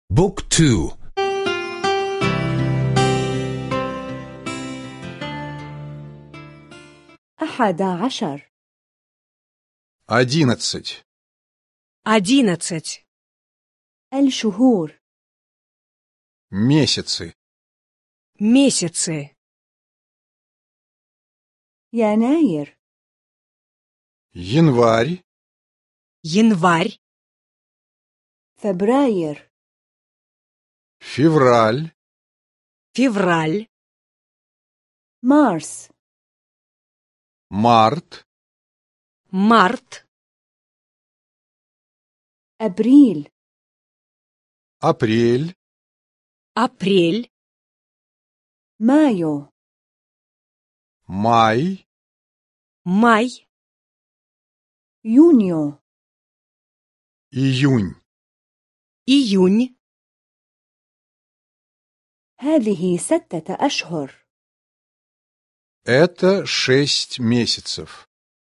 بوك تو 11 11 الشهور месяцы يناير январь فبراير февраль مارس март أبريل апрель مايو май يونيو июнь هذه 6 أشهر это 6 месяцев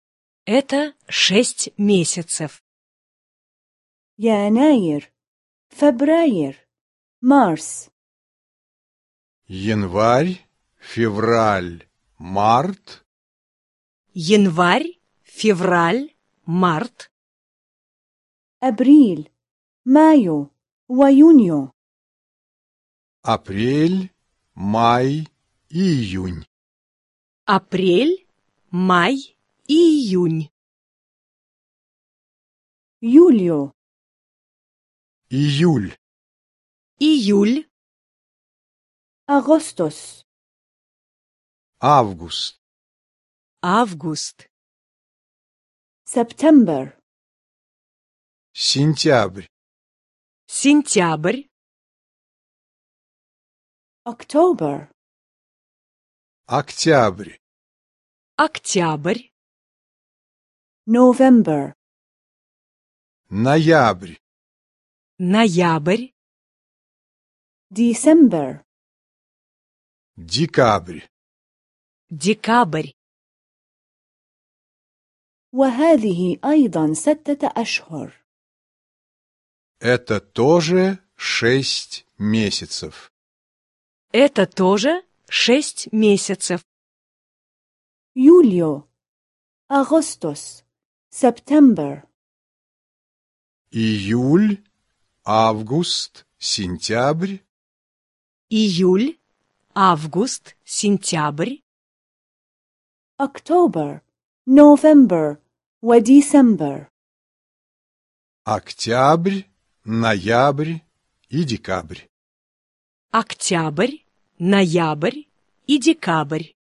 يناير فبراير مارس январь февраль март أبريل مايو ويونيو апрель май и июнь يوليو июль أغسطس август سبتمبر сентябрь أكتوبر октябрь نوفمبر ноябрь ديسمبر декабрь وهذه أيضا 6 أشهر это тоже 6 месяцев يوليو أغسطس سبتمبر июль август сентябрь أكتوبر نوفمبر وديسمبر октябрь ноябрь и декабрь октябрь, ноябрь и декабрь.